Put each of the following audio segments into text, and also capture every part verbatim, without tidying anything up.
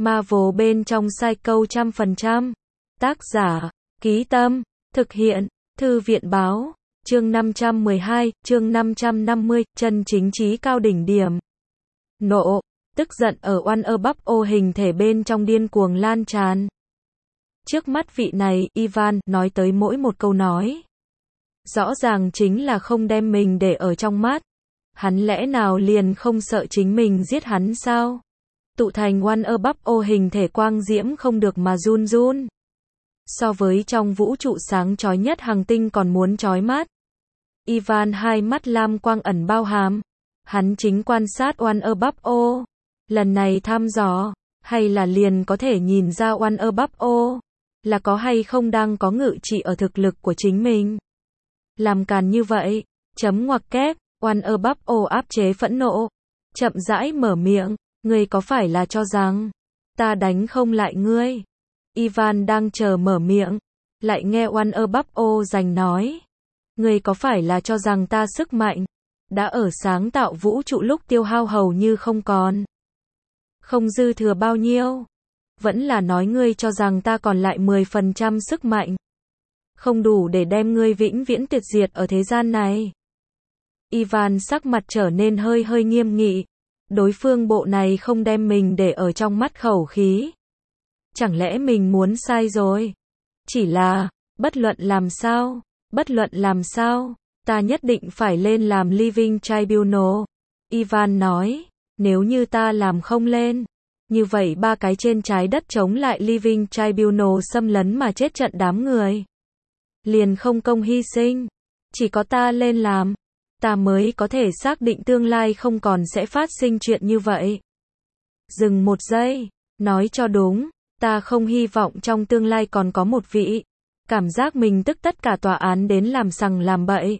Marvel bên trong Psycho trăm phần trăm. Tác giả, Ký Tâm, thực hiện, Thư viện Báo, chương năm trăm mười hai, chương năm trăm năm mươi, chân chính trí cao đỉnh điểm. Nộ, tức giận ở oan ơ bắp ô hình thể bên trong điên cuồng lan tràn. Trước mắt vị này, Ivan, nói tới mỗi một câu nói. Rõ ràng chính là không đem mình để ở trong mắt. Hắn lẽ nào liền không sợ chính mình giết hắn sao? Tụ thành oan ơ bắp ô hình thể quang diễm không được mà run run. So với trong vũ trụ sáng chói nhất hành tinh còn muốn chói mắt. Ivan hai mắt lam quang ẩn bao hàm. Hắn chính quan sát oan ơ bắp ô. Lần này thăm dò, hay là liền có thể nhìn ra oan ơ bắp ô, là có hay không đang có ngự trị ở thực lực của chính mình. Làm càn như vậy, chấm ngoặc kép, oan ơ bắp ô áp chế phẫn nộ. Chậm rãi mở miệng, ngươi có phải là cho rằng, ta đánh không lại ngươi? Ivan đang chờ mở miệng, lại nghe oan ơ bắp ô giành nói. Ngươi có phải là cho rằng ta sức mạnh, đã ở sáng tạo vũ trụ lúc tiêu hao hầu như không còn. Không dư thừa bao nhiêu. Vẫn là nói ngươi cho rằng ta còn lại mười phần trăm sức mạnh. Không đủ để đem ngươi vĩnh viễn tuyệt diệt ở thế gian này. Ivan sắc mặt trở nên hơi hơi nghiêm nghị. Đối phương bộ này không đem mình để ở trong mắt khẩu khí. Chẳng lẽ mình muốn sai rồi? Chỉ là, bất luận làm sao, bất luận làm sao, ta nhất định phải lên làm Living Tribunal. Ivan nói, nếu như ta làm không lên, như vậy ba cái trên trái đất chống lại Living Tribunal xâm lấn mà chết trận đám người. Liền không công hy sinh, chỉ có ta lên làm, ta mới có thể xác định tương lai không còn sẽ phát sinh chuyện như vậy. Dừng một giây, nói cho đúng, ta không hy vọng trong tương lai còn có một vị, cảm giác mình tức tất cả tòa án đến làm sằng làm bậy.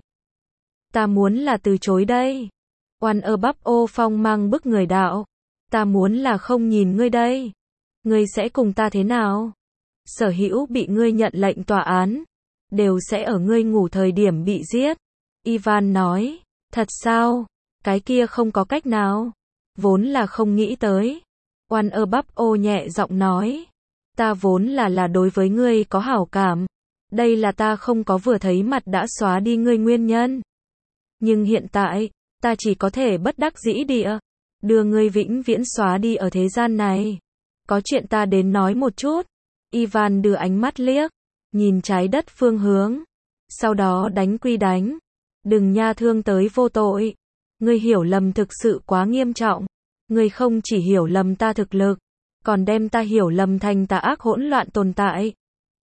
Ta muốn là từ chối đây. Oan ơ bắp ô phong mang bức người đạo. Ta muốn là không nhìn ngươi đây. Ngươi sẽ cùng ta thế nào? Sở hữu bị ngươi nhận lệnh tòa án, đều sẽ ở ngươi ngủ thời điểm bị giết. Ivan nói, thật sao? Cái kia không có cách nào. Vốn là không nghĩ tới. Oan ơ bắp ô nhẹ giọng nói. Ta vốn là là đối với ngươi có hảo cảm. Đây là ta không có vừa thấy mặt đã xóa đi ngươi nguyên nhân. Nhưng hiện tại, ta chỉ có thể bất đắc dĩ địa, đưa ngươi vĩnh viễn xóa đi ở thế gian này. Có chuyện ta đến nói một chút. Ivan đưa ánh mắt liếc, nhìn trái đất phương hướng. Sau đó đánh quy đánh. Đừng nha thương tới vô tội. Ngươi hiểu lầm thực sự quá nghiêm trọng. Ngươi không chỉ hiểu lầm ta thực lực, còn đem ta hiểu lầm thành tà ác hỗn loạn tồn tại.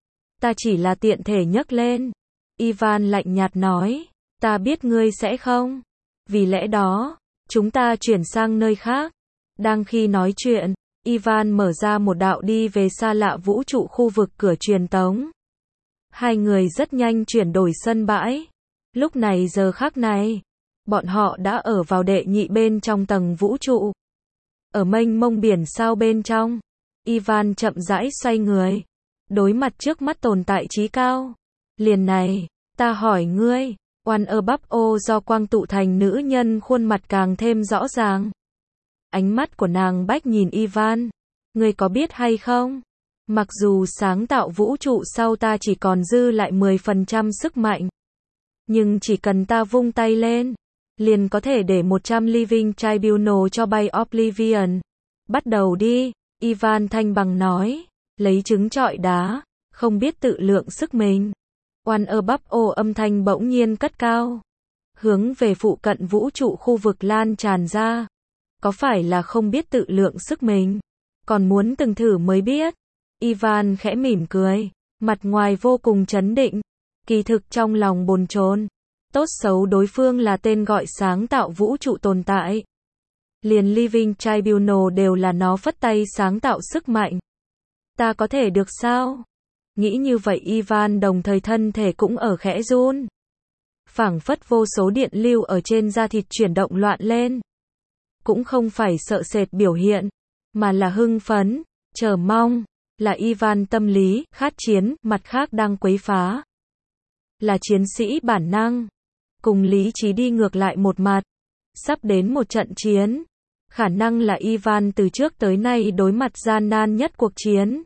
Ta chỉ là tiện thể nhấc lên. Ivan lạnh nhạt nói, ta biết ngươi sẽ không. Vì lẽ đó, chúng ta chuyển sang nơi khác. Đang khi nói chuyện, Ivan mở ra một đạo đi về xa lạ vũ trụ khu vực cửa truyền tống. Hai người rất nhanh chuyển đổi sân bãi. Lúc này giờ khắc này, bọn họ đã ở vào đệ nhị bên trong tầng vũ trụ. Ở mênh mông biển sao bên trong, Ivan chậm rãi xoay người, đối mặt trước mắt tồn tại trí cao. Liền này, ta hỏi ngươi, oan ơ bắp ô do quang tụ thành nữ nhân khuôn mặt càng thêm rõ ràng. Ánh mắt của nàng bách nhìn Ivan, ngươi có biết hay không? Mặc dù sáng tạo vũ trụ sau ta chỉ còn dư lại mười phần trăm sức mạnh, nhưng chỉ cần ta vung tay lên, liền có thể để một trăm Living Tribunal cho bay Oblivion. Bắt đầu đi, Ivan thanh bằng nói, lấy trứng trọi đá, không biết tự lượng sức mình. Oan ơ bắp ô âm thanh bỗng nhiên cất cao, hướng về phụ cận vũ trụ khu vực lan tràn ra. Có phải là không biết tự lượng sức mình, còn muốn từng thử mới biết? Ivan khẽ mỉm cười, mặt ngoài vô cùng trấn định, kỳ thực trong lòng bồn chồn. Tốt xấu đối phương là tên gọi sáng tạo vũ trụ tồn tại. Liền Living Tribunal đều là nó phất tay sáng tạo sức mạnh. Ta có thể được sao? Nghĩ như vậy Ivan đồng thời thân thể cũng ở khẽ run. Phảng phất vô số điện lưu ở trên da thịt chuyển động loạn lên. Cũng không phải sợ sệt biểu hiện, mà là hưng phấn, chờ mong, là Ivan tâm lý, khát chiến, mặt khác đang quấy phá. Là chiến sĩ bản năng, cùng lý trí đi ngược lại một mặt. Sắp đến một trận chiến, Khả năng là Ivan từ trước tới nay đối mặt gian nan nhất cuộc chiến.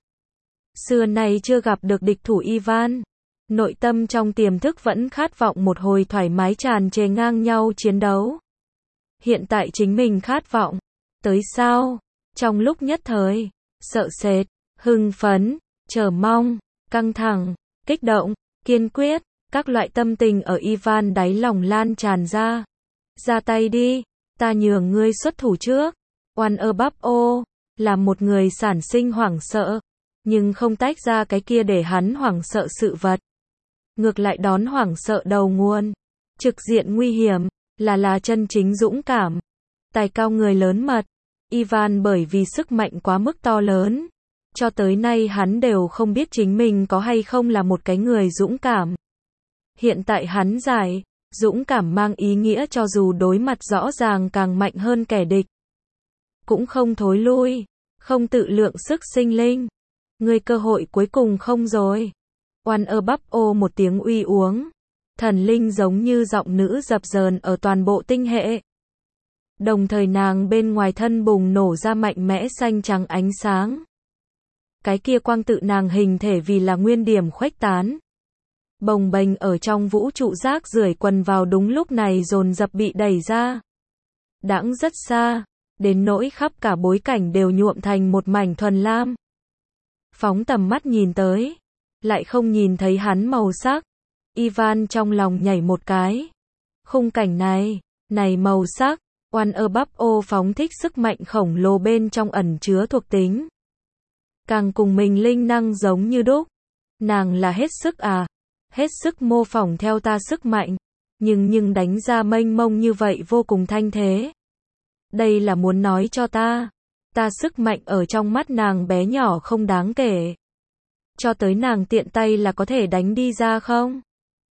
Xưa nay chưa gặp được địch thủ Ivan. Nội tâm trong tiềm thức vẫn khát vọng một hồi thoải mái tràn trề ngang nhau chiến đấu. Hiện tại chính mình khát vọng. Tới sao? Trong lúc nhất thời, sợ sệt, hưng phấn, chờ mong, căng thẳng, kích động, kiên quyết, các loại tâm tình ở Ivan đáy lòng lan tràn ra. Ra tay đi, ta nhường ngươi xuất thủ trước. Oan ơ bắp ô, là một người sản sinh hoảng sợ, nhưng không tách ra cái kia để hắn hoảng sợ sự vật. Ngược lại đón hoảng sợ đầu nguồn, trực diện nguy hiểm, là là chân chính dũng cảm. Tài cao người lớn mật, Ivan bởi vì sức mạnh quá mức to lớn, cho tới nay hắn đều không biết chính mình có hay không là một cái người dũng cảm. Hiện tại hắn giải, dũng cảm mang ý nghĩa cho dù đối mặt rõ ràng càng mạnh hơn kẻ địch, cũng không thối lui, không tự lượng sức sinh linh. Người cơ hội cuối cùng không rồi. Oan ơ bắp ô một tiếng uy uống. Thần linh giống như giọng nữ dập dờn ở toàn bộ tinh hệ. Đồng thời nàng bên ngoài thân bùng nổ ra mạnh mẽ xanh trắng ánh sáng. Cái kia quang tự nàng hình thể vì là nguyên điểm khuếch tán. Bồng bềnh ở trong vũ trụ rác rưởi quần vào đúng lúc này dồn dập bị đẩy ra. Đãng rất xa, đến nỗi khắp cả bối cảnh đều nhuộm thành một mảnh thuần lam. Phóng tầm mắt nhìn tới, lại không nhìn thấy hắn màu sắc. Ivan trong lòng nhảy một cái. Khung cảnh này, này màu sắc, oan ơ bắp ô phóng thích sức mạnh khổng lồ bên trong ẩn chứa thuộc tính. Càng cùng mình linh năng giống như đúc. Nàng là hết sức à, hết sức mô phỏng theo ta sức mạnh, nhưng nhưng đánh ra mênh mông như vậy vô cùng thanh thế. Đây là muốn nói cho ta, ta sức mạnh ở trong mắt nàng bé nhỏ không đáng kể. Cho tới nàng tiện tay là có thể đánh đi ra không?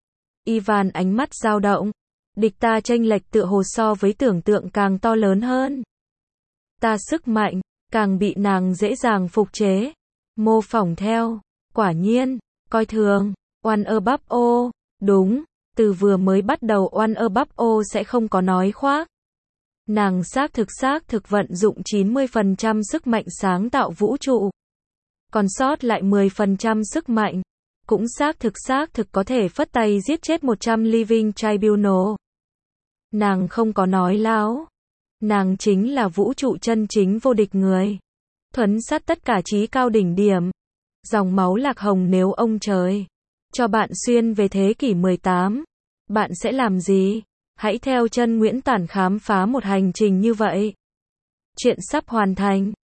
Ivan ánh mắt dao động, địch ta chênh lệch tựa hồ so với tưởng tượng càng to lớn hơn. Ta sức mạnh, càng bị nàng dễ dàng phục chế, mô phỏng theo, quả nhiên, coi thường, oan ơ bắp ô, đúng, từ vừa mới bắt đầu oan ơ bắp ô sẽ không có nói khoác. Nàng xác thực xác thực vận dụng chín mươi phần trăm sức mạnh sáng tạo vũ trụ. Còn sót lại mười phần trăm sức mạnh, cũng xác thực xác thực có thể phất tay giết chết một trăm Living Tribunal. Nàng không có nói láo. Nàng chính là vũ trụ chân chính vô địch người. Thuấn sát tất cả trí cao đỉnh điểm. Dòng máu lạc hồng nếu ông trời cho bạn xuyên về thế kỷ mười tám, bạn sẽ làm gì? Hãy theo chân Nguyễn Tản khám phá một hành trình như vậy. Chuyện sắp hoàn thành.